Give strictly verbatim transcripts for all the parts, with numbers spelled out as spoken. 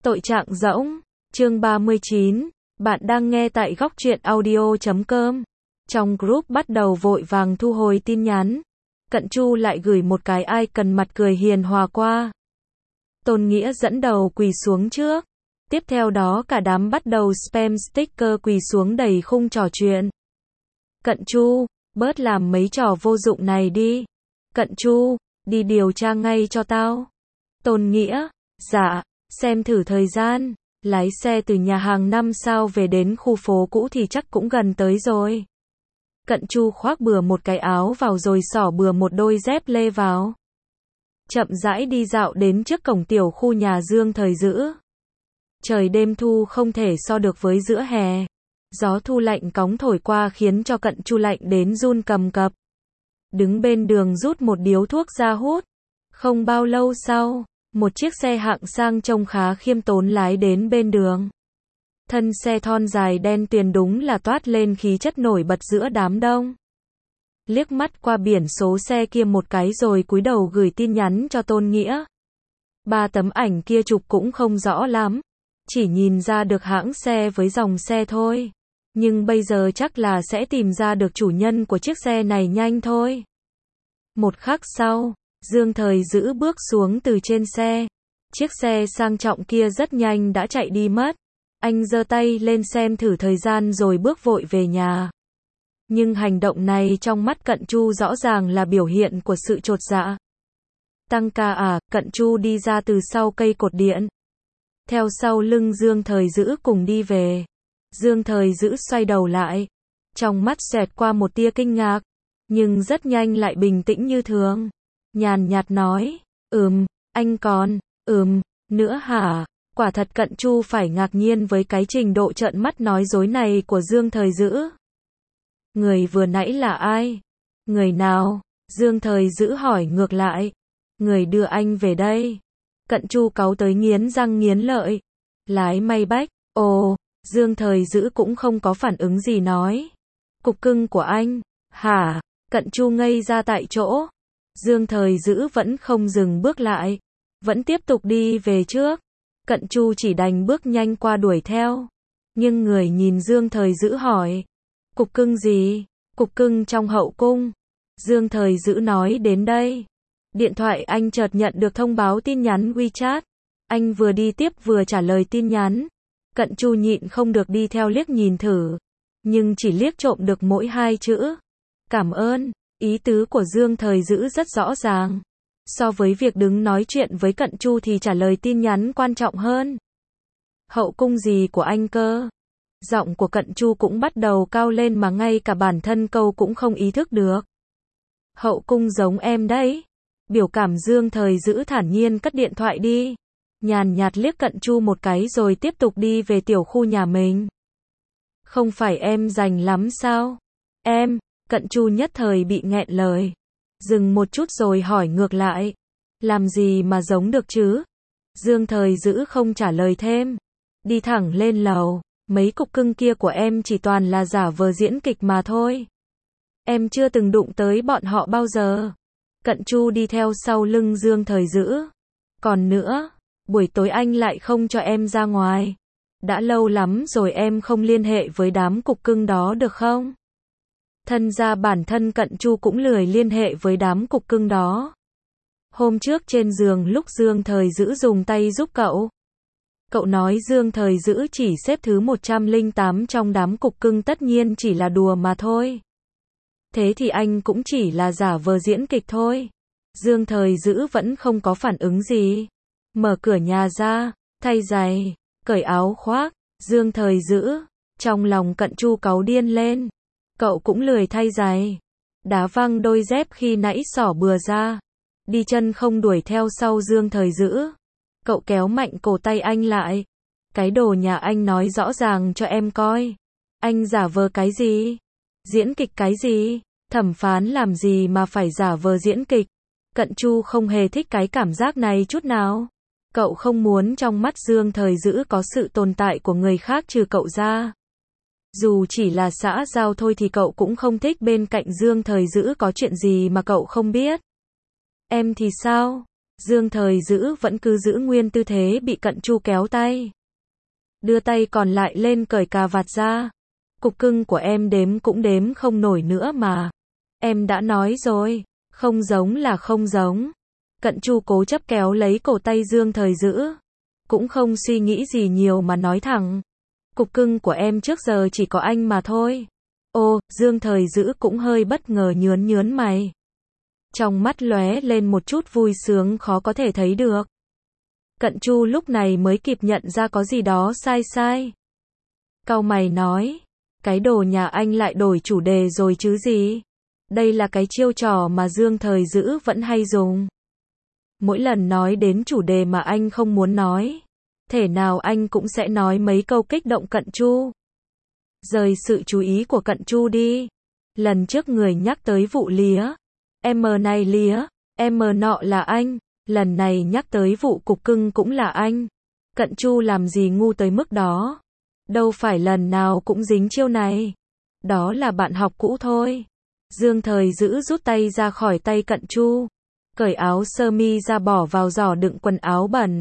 Tội trạng rỗng, chương ba mươi chín, bạn đang nghe tại góc truyện audio chấm com. Trong group bắt đầu vội vàng thu hồi tin nhắn. Cận Chu lại gửi một cái icon mặt cười hiền hòa qua. Tôn Nghĩa dẫn đầu quỳ xuống trước. Tiếp theo đó cả đám bắt đầu spam sticker quỳ xuống đầy khung trò chuyện. Cận Chu, bớt làm mấy trò vô dụng này đi. Cận Chu, đi điều tra ngay cho tao. Tôn Nghĩa, dạ, xem thử thời gian, lái xe từ nhà hàng năm sao về đến khu phố cũ thì chắc cũng gần tới rồi. Cận Chu khoác bừa một cái áo vào rồi xỏ bừa một đôi dép lê vào. Chậm rãi đi dạo đến trước cổng tiểu khu nhà Dương Thời Dữ. Trời đêm thu không thể so được với giữa hè. Gió thu lạnh cóng thổi qua khiến cho Cận Chu lạnh đến run cầm cập. Đứng bên đường rút một điếu thuốc ra hút. Không bao lâu sau, một chiếc xe hạng sang trông khá khiêm tốn lái đến bên đường. Thân xe thon dài đen tuyền đúng là toát lên khí chất nổi bật giữa đám đông. Liếc mắt qua biển số xe kia một cái rồi cúi đầu gửi tin nhắn cho Tôn Nghĩa. Ba tấm ảnh kia chụp cũng không rõ lắm. Chỉ nhìn ra được hãng xe với dòng xe thôi. Nhưng bây giờ chắc là sẽ tìm ra được chủ nhân của chiếc xe này nhanh thôi. Một khắc sau, Dương Thời Dữ bước xuống từ trên xe. Chiếc xe sang trọng kia rất nhanh đã chạy đi mất. Anh giơ tay lên xem thử thời gian rồi bước vội về nhà. Nhưng hành động này trong mắt Cận Chu rõ ràng là biểu hiện của sự chột dạ. Tăng ca à, Cận Chu đi ra từ sau cây cột điện. Theo sau lưng Dương Thời Dữ cùng đi về. Dương Thời Dữ xoay đầu lại. Trong mắt xẹt qua một tia kinh ngạc. Nhưng rất nhanh lại bình tĩnh như thường. Nhàn nhạt nói, ừm, anh còn, ừm, nữa hả? Quả thật Cận Chu phải ngạc nhiên với cái trình độ trợn mắt nói dối này của Dương Thời Dữ. Người vừa nãy là ai? Người nào? Dương Thời Dữ hỏi ngược lại. Người đưa anh về đây. Cận Chu cáu tới nghiến răng nghiến lợi. Lái may bách, ồ, Dương Thời Dữ cũng không có phản ứng gì nói. Cục cưng của anh, hả? Cận Chu ngây ra tại chỗ. Dương Thời Dữ vẫn không dừng bước lại. Vẫn tiếp tục đi về trước. Cận Chu chỉ đành bước nhanh qua đuổi theo. Nhưng người nhìn Dương Thời Dữ hỏi. Cục cưng gì? Cục cưng trong hậu cung. Dương Thời Dữ nói đến đây. Điện thoại anh chợt nhận được thông báo tin nhắn WeChat. Anh vừa đi tiếp vừa trả lời tin nhắn. Cận Chu nhịn không được đi theo liếc nhìn thử. Nhưng chỉ liếc trộm được mỗi hai chữ. Cảm ơn. Ý tứ của Dương Thời Dữ rất rõ ràng. So với việc đứng nói chuyện với Cận Chu thì trả lời tin nhắn quan trọng hơn. Hậu cung gì của anh cơ? Giọng của Cận Chu cũng bắt đầu cao lên mà ngay cả bản thân câu cũng không ý thức được. Hậu cung giống em đấy. Biểu cảm Dương Thời Dữ thản nhiên cất điện thoại đi. Nhàn nhạt liếc Cận Chu một cái rồi tiếp tục đi về tiểu khu nhà mình. Không phải em rành lắm sao? Em, Cận Chu nhất thời bị nghẹn lời. Dừng một chút rồi hỏi ngược lại. Làm gì mà giống được chứ? Dương Thời Dữ không trả lời thêm. Đi thẳng lên lầu. Mấy cục cưng kia của em chỉ toàn là giả vờ diễn kịch mà thôi. Em chưa từng đụng tới bọn họ bao giờ. Cận Chu đi theo sau lưng Dương Thời Dữ. Còn nữa, buổi tối anh lại không cho em ra ngoài. Đã lâu lắm rồi em không liên hệ với đám cục cưng đó được không? Thân ra bản thân Cận Chu cũng lười liên hệ với đám cục cưng đó. Hôm trước trên giường lúc Dương Thời Dữ dùng tay giúp cậu. Cậu nói Dương Thời Dữ chỉ xếp thứ một trăm lẻ tám trong đám cục cưng tất nhiên chỉ là đùa mà thôi. Thế thì anh cũng chỉ là giả vờ diễn kịch thôi. Dương Thời Dữ vẫn không có phản ứng gì. Mở cửa nhà ra, thay giày, cởi áo khoác. Dương Thời Dữ, trong lòng Cận Chu cáu điên lên. Cậu cũng lười thay giày. Đá văng đôi dép khi nãy xỏ bừa ra. Đi chân không đuổi theo sau Dương Thời Dữ. Cậu kéo mạnh cổ tay anh lại. Cái đồ nhà anh nói rõ ràng cho em coi. Anh giả vờ cái gì? Diễn kịch cái gì? Thẩm phán làm gì mà phải giả vờ diễn kịch? Cận Chu không hề thích cái cảm giác này chút nào. Cậu không muốn trong mắt Dương Thời Dữ có sự tồn tại của người khác trừ cậu ra. Dù chỉ là xã giao thôi thì cậu cũng không thích bên cạnh Dương Thời Dữ có chuyện gì mà cậu không biết. Em thì sao? Dương Thời Dữ vẫn cứ giữ nguyên tư thế bị Cận Chu kéo tay. Đưa tay còn lại lên cởi cà vạt ra. Cục cưng của em đếm cũng đếm không nổi nữa mà. Em đã nói rồi, không giống là không giống. Cận Chu cố chấp kéo lấy cổ tay Dương Thời Dữ. Cũng không suy nghĩ gì nhiều mà nói thẳng. Cục cưng của em trước giờ chỉ có anh mà thôi. Ô, Dương Thời Dữ cũng hơi bất ngờ nhướn nhướn mày. Trong mắt lóe lên một chút vui sướng khó có thể thấy được. Cận Chu lúc này mới kịp nhận ra có gì đó sai sai. Cau mày nói, cái đồ nhà anh lại đổi chủ đề rồi chứ gì? Đây là cái chiêu trò mà Dương Thời Dữ vẫn hay dùng. Mỗi lần nói đến chủ đề mà anh không muốn nói, thể nào anh cũng sẽ nói mấy câu kích động Cận Chu. Rời sự chú ý của Cận Chu đi. Lần trước người nhắc tới vụ lía. Em này lía, em nọ là anh. Lần này nhắc tới vụ cục cưng cũng là anh. Cận Chu làm gì ngu tới mức đó. Đâu phải lần nào cũng dính chiêu này. Đó là bạn học cũ thôi. Dương Thời Dữ rút tay ra khỏi tay Cận Chu. Cởi áo sơ mi ra bỏ vào giỏ đựng quần áo bẩn.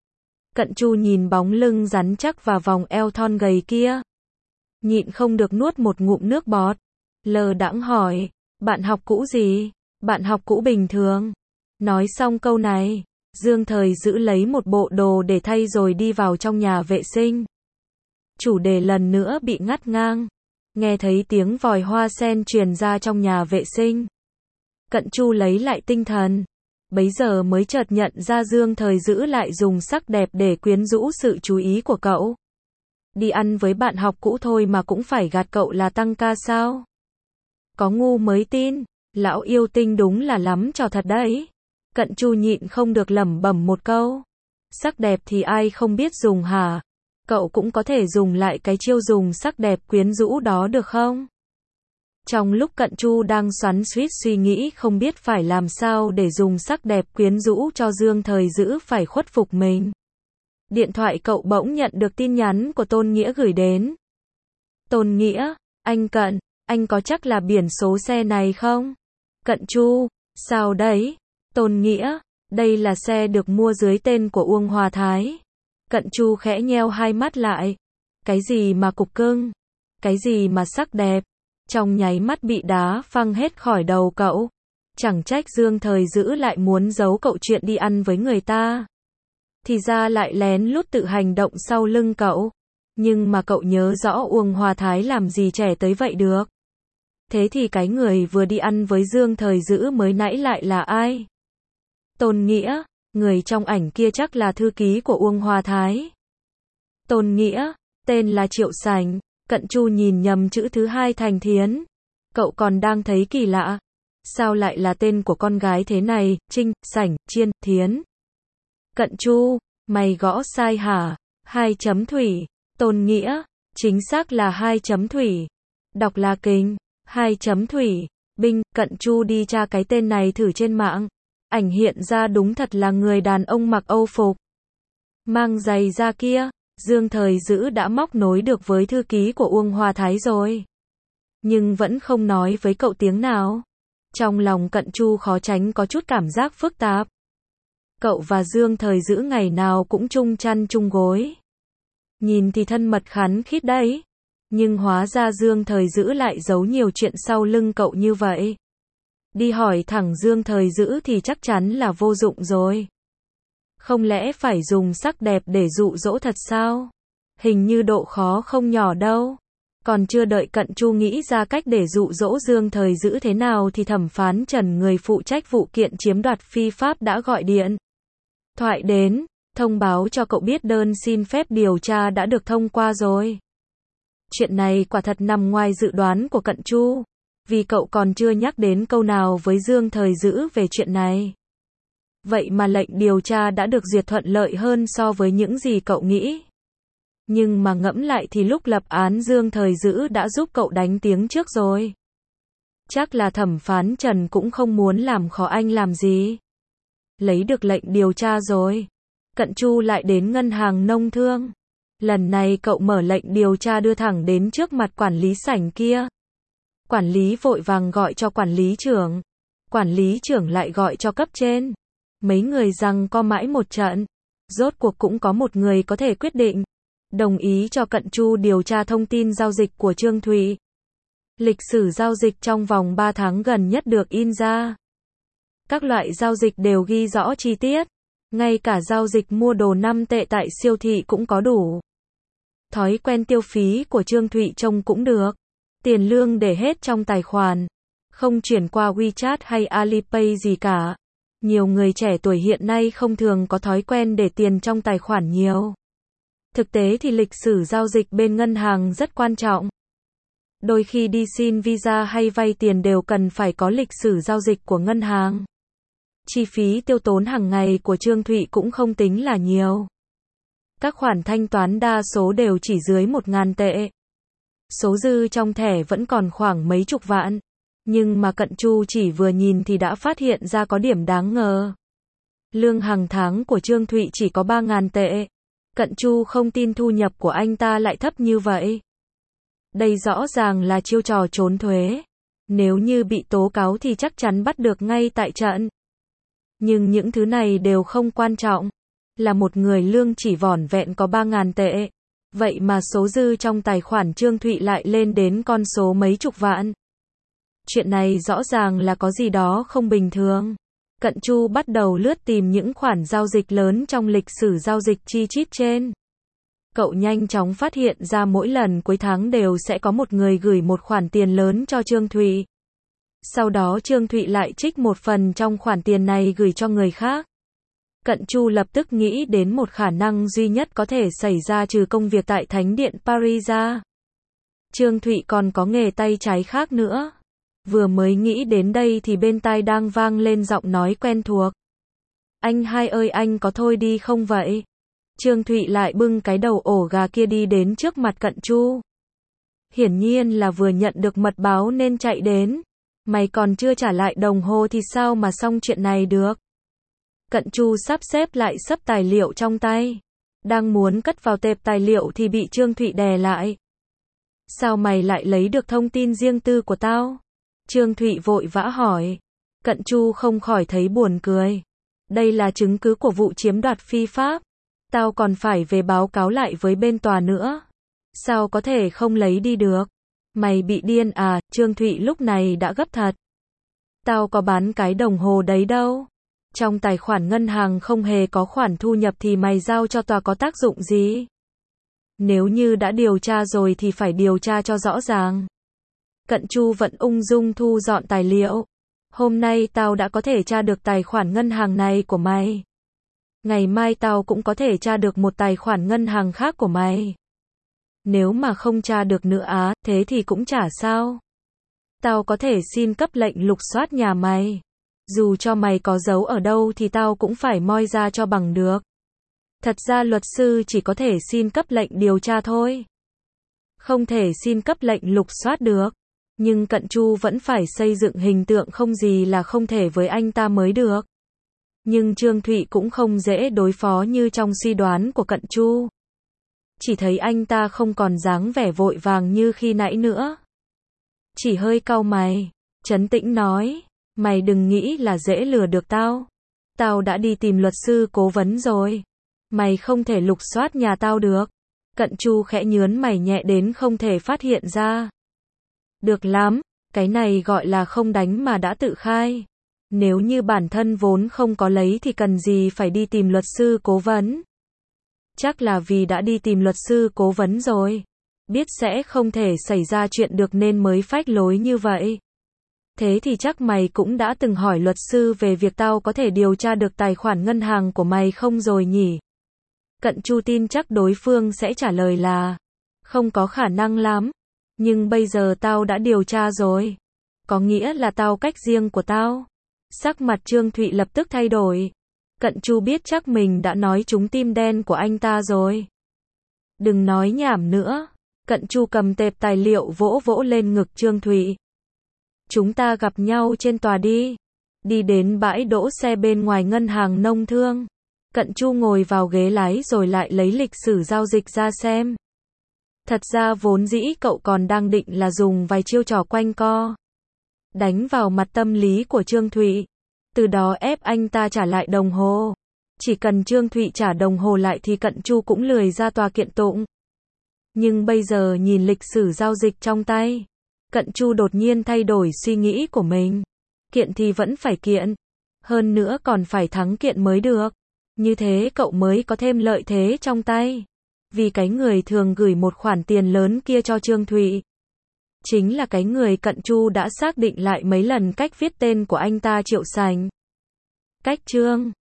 Cận Chu nhìn bóng lưng rắn chắc và vòng eo thon gầy kia. Nhịn không được nuốt một ngụm nước bọt. Lờ đãng hỏi, bạn học cũ gì? Bạn học cũ bình thường. Nói xong câu này, Dương Thời Dữ lấy một bộ đồ để thay rồi đi vào trong nhà vệ sinh. Chủ đề lần nữa bị ngắt ngang. Nghe thấy tiếng vòi hoa sen truyền ra trong nhà vệ sinh. Cận Chu lấy lại tinh thần. Bấy giờ mới chợt nhận ra Dương Thời Dữ lại dùng sắc đẹp để quyến rũ sự chú ý của cậu. Đi ăn với bạn học cũ thôi mà cũng phải gạt cậu là tăng ca sao? Có ngu mới tin. Lão yêu tinh đúng là lắm trò thật đấy. Cận Chu nhịn không được lẩm bẩm một câu. Sắc đẹp thì ai không biết dùng hả? Cậu cũng có thể dùng lại cái chiêu dùng sắc đẹp quyến rũ đó được không? Trong lúc Cận Chu đang xoắn xuýt suy nghĩ không biết phải làm sao để dùng sắc đẹp quyến rũ cho Dương Thời Dữ phải khuất phục mình. Điện thoại cậu bỗng nhận được tin nhắn của Tôn Nghĩa gửi đến. Tôn Nghĩa, anh Cận, anh có chắc là biển số xe này không? Cận Chu, sao đấy? Tôn Nghĩa, đây là xe được mua dưới tên của Uông Hòa Thái. Cận Chu khẽ nheo hai mắt lại. Cái gì mà cục cưng? Cái gì mà sắc đẹp? Trong nháy mắt bị đá phăng hết khỏi đầu cậu. Chẳng trách Dương Thời Dữ lại muốn giấu cậu chuyện đi ăn với người ta. Thì ra lại lén lút tự hành động sau lưng cậu. Nhưng mà cậu nhớ rõ Uông Hòa Thái làm gì trẻ tới vậy được. Thế thì cái người vừa đi ăn với Dương Thời Dữ mới nãy lại là ai? Tôn Nghĩa, người trong ảnh kia chắc là thư ký của Uông Hòa Thái. Tôn Nghĩa, tên là Triệu Sảnh. Cận Chu nhìn nhầm chữ thứ hai thành Thiến. Cậu còn đang thấy kỳ lạ. Sao lại là tên của con gái thế này, Trinh, Sảnh, Chiên, Thiến? Cận Chu, mày gõ sai hả? Hai chấm thủy. Tôn Nghĩa, chính xác là hai chấm thủy. Đọc là kinh. Hai chấm thủy. Binh, Cận Chu đi tra cái tên này thử trên mạng. Ảnh hiện ra đúng thật là người đàn ông mặc Âu phục. Mang giày da kia. Dương Thời Dữ đã móc nối được với thư ký của Uông Hòa Thái rồi. Nhưng vẫn không nói với cậu tiếng nào. Trong lòng Cận Chu khó tránh có chút cảm giác phức tạp. Cậu và Dương Thời Dữ ngày nào cũng chung chăn chung gối. Nhìn thì thân mật khắn khít đấy. Nhưng hóa ra Dương Thời Dữ lại giấu nhiều chuyện sau lưng cậu như vậy. Đi hỏi thẳng Dương Thời Dữ thì chắc chắn là vô dụng rồi. Không lẽ phải dùng sắc đẹp để dụ dỗ thật sao? Hình như độ khó không nhỏ đâu. Còn chưa đợi Cận Chu nghĩ ra cách để dụ dỗ Dương Thời Dữ thế nào thì thẩm phán Trần, người phụ trách vụ kiện chiếm đoạt phi pháp đã gọi điện thoại đến, thông báo cho cậu biết đơn xin phép điều tra đã được thông qua rồi. Chuyện này quả thật nằm ngoài dự đoán của Cận Chu, vì cậu còn chưa nhắc đến câu nào với Dương Thời Dữ về chuyện này. Vậy mà lệnh điều tra đã được duyệt thuận lợi hơn so với những gì cậu nghĩ. Nhưng mà ngẫm lại thì lúc lập án Dương Thời Dữ đã giúp cậu đánh tiếng trước rồi. Chắc là thẩm phán Trần cũng không muốn làm khó anh làm gì. Lấy được lệnh điều tra rồi. Cận Chu lại đến ngân hàng nông thương. Lần này cậu mở lệnh điều tra đưa thẳng đến trước mặt quản lý sảnh kia. Quản lý vội vàng gọi cho quản lý trưởng. Quản lý trưởng lại gọi cho cấp trên. Mấy người giằng co mãi một trận. Rốt cuộc cũng có một người có thể quyết định. Đồng ý cho Cận Chu điều tra thông tin giao dịch của Trương Thụy. Lịch sử giao dịch trong vòng ba tháng gần nhất được in ra. Các loại giao dịch đều ghi rõ chi tiết. Ngay cả giao dịch mua đồ năm tệ tại siêu thị cũng có đủ. Thói quen tiêu phí của Trương Thụy trông cũng được. Tiền lương để hết trong tài khoản. Không chuyển qua WeChat hay Alipay gì cả. Nhiều người trẻ tuổi hiện nay không thường có thói quen để tiền trong tài khoản nhiều. Thực tế thì lịch sử giao dịch bên ngân hàng rất quan trọng. Đôi khi đi xin visa hay vay tiền đều cần phải có lịch sử giao dịch của ngân hàng. Chi phí tiêu tốn hàng ngày của Trương Thụy cũng không tính là nhiều. Các khoản thanh toán đa số đều chỉ dưới một nghìn tệ. Số dư trong thẻ vẫn còn khoảng mấy chục vạn. Nhưng mà Cận Chu chỉ vừa nhìn thì đã phát hiện ra có điểm đáng ngờ. Lương hàng tháng của Trương Thụy chỉ có ba nghìn tệ. Cận Chu không tin thu nhập của anh ta lại thấp như vậy. Đây rõ ràng là chiêu trò trốn thuế. Nếu như bị tố cáo thì chắc chắn bắt được ngay tại trận. Nhưng những thứ này đều không quan trọng. Là một người lương chỉ vỏn vẹn có ba nghìn tệ. Vậy mà số dư trong tài khoản Trương Thụy lại lên đến con số mấy chục vạn. Chuyện này rõ ràng là có gì đó không bình thường. Cận Chu bắt đầu lướt tìm những khoản giao dịch lớn trong lịch sử giao dịch chi chít trên. Cậu nhanh chóng phát hiện ra mỗi lần cuối tháng đều sẽ có một người gửi một khoản tiền lớn cho Trương Thụy. Sau đó Trương Thụy lại trích một phần trong khoản tiền này gửi cho người khác. Cận Chu lập tức nghĩ đến một khả năng duy nhất có thể xảy ra trừ công việc tại Thánh điện Paris ra. Trương Thụy còn có nghề tay trái khác nữa. Vừa mới nghĩ đến đây thì bên tai đang vang lên giọng nói quen thuộc. Anh hai ơi, anh có thôi đi không vậy? Trương Thụy lại bưng cái đầu ổ gà kia đi đến trước mặt Cận Chu. Hiển nhiên là vừa nhận được mật báo nên chạy đến. Mày còn chưa trả lại đồng hồ thì sao mà xong chuyện này được? Cận Chu sắp xếp lại sấp tài liệu trong tay. Đang muốn cất vào tệp tài liệu thì bị Trương Thụy đè lại. Sao mày lại lấy được thông tin riêng tư của tao? Trương Thụy vội vã hỏi. Cận Chu không khỏi thấy buồn cười. Đây là chứng cứ của vụ chiếm đoạt phi pháp. Tao còn phải về báo cáo lại với bên tòa nữa. Sao có thể không lấy đi được? Mày bị điên à? Trương Thụy lúc này đã gấp thật. Tao có bán cái đồng hồ đấy đâu. Trong tài khoản ngân hàng không hề có khoản thu nhập thì mày giao cho tòa có tác dụng gì? Nếu như đã điều tra rồi thì phải điều tra cho rõ ràng. Cận Chu vẫn ung dung thu dọn tài liệu. Hôm nay tao đã có thể tra được tài khoản ngân hàng này của mày. Ngày mai tao cũng có thể tra được một tài khoản ngân hàng khác của mày. Nếu mà không tra được nữa á, thế thì cũng chả sao. Tao có thể xin cấp lệnh lục soát nhà mày. Dù cho mày có giấu ở đâu thì tao cũng phải moi ra cho bằng được. Thật ra luật sư chỉ có thể xin cấp lệnh điều tra thôi. Không thể xin cấp lệnh lục soát được. Nhưng Cận Chu vẫn phải xây dựng hình tượng không gì là không thể với anh ta mới được. Nhưng Trương Thụy cũng không dễ đối phó như trong suy đoán của Cận Chu. Chỉ thấy anh ta không còn dáng vẻ vội vàng như khi nãy nữa. Chỉ hơi cau mày, trấn tĩnh nói, mày đừng nghĩ là dễ lừa được tao. Tao đã đi tìm luật sư cố vấn rồi. Mày không thể lục soát nhà tao được. Cận Chu khẽ nhớn mày nhẹ đến không thể phát hiện ra. Được lắm, cái này gọi là không đánh mà đã tự khai. Nếu như bản thân vốn không có lấy thì cần gì phải đi tìm luật sư cố vấn. Chắc là vì đã đi tìm luật sư cố vấn rồi. Biết sẽ không thể xảy ra chuyện được nên mới phách lối như vậy. Thế thì chắc mày cũng đã từng hỏi luật sư về việc tao có thể điều tra được tài khoản ngân hàng của mày không rồi nhỉ? Cận Chu tin chắc đối phương sẽ trả lời là không có khả năng lắm. Nhưng bây giờ tao đã điều tra rồi. Có nghĩa là tao cách riêng của tao. Sắc mặt Trương Thụy lập tức thay đổi. Cận Chu biết chắc mình đã nói trúng tim đen của anh ta rồi. Đừng nói nhảm nữa. Cận Chu cầm tệp tài liệu vỗ vỗ lên ngực Trương Thụy. Chúng ta gặp nhau trên tòa đi. Đi đến bãi đỗ xe bên ngoài ngân hàng nông thương. Cận Chu ngồi vào ghế lái rồi lại lấy lịch sử giao dịch ra xem. Thật ra vốn dĩ cậu còn đang định là dùng vài chiêu trò quanh co. Đánh vào mặt tâm lý của Trương Thụy. từ đó ép anh ta trả lại đồng hồ. Chỉ cần Trương Thụy trả đồng hồ lại thì Cận Chu cũng lười ra tòa kiện tụng. Nhưng bây giờ nhìn lịch sử giao dịch trong tay, Cận Chu đột nhiên thay đổi suy nghĩ của mình. Kiện thì vẫn phải kiện, hơn nữa còn phải thắng kiện mới được. Như thế cậu mới có thêm lợi thế trong tay. Vì cái người thường gửi một khoản tiền lớn kia cho Trương Thụy, chính là cái người Cận Chu đã xác định lại mấy lần cách viết tên của anh ta Triệu Sành. Cách Trương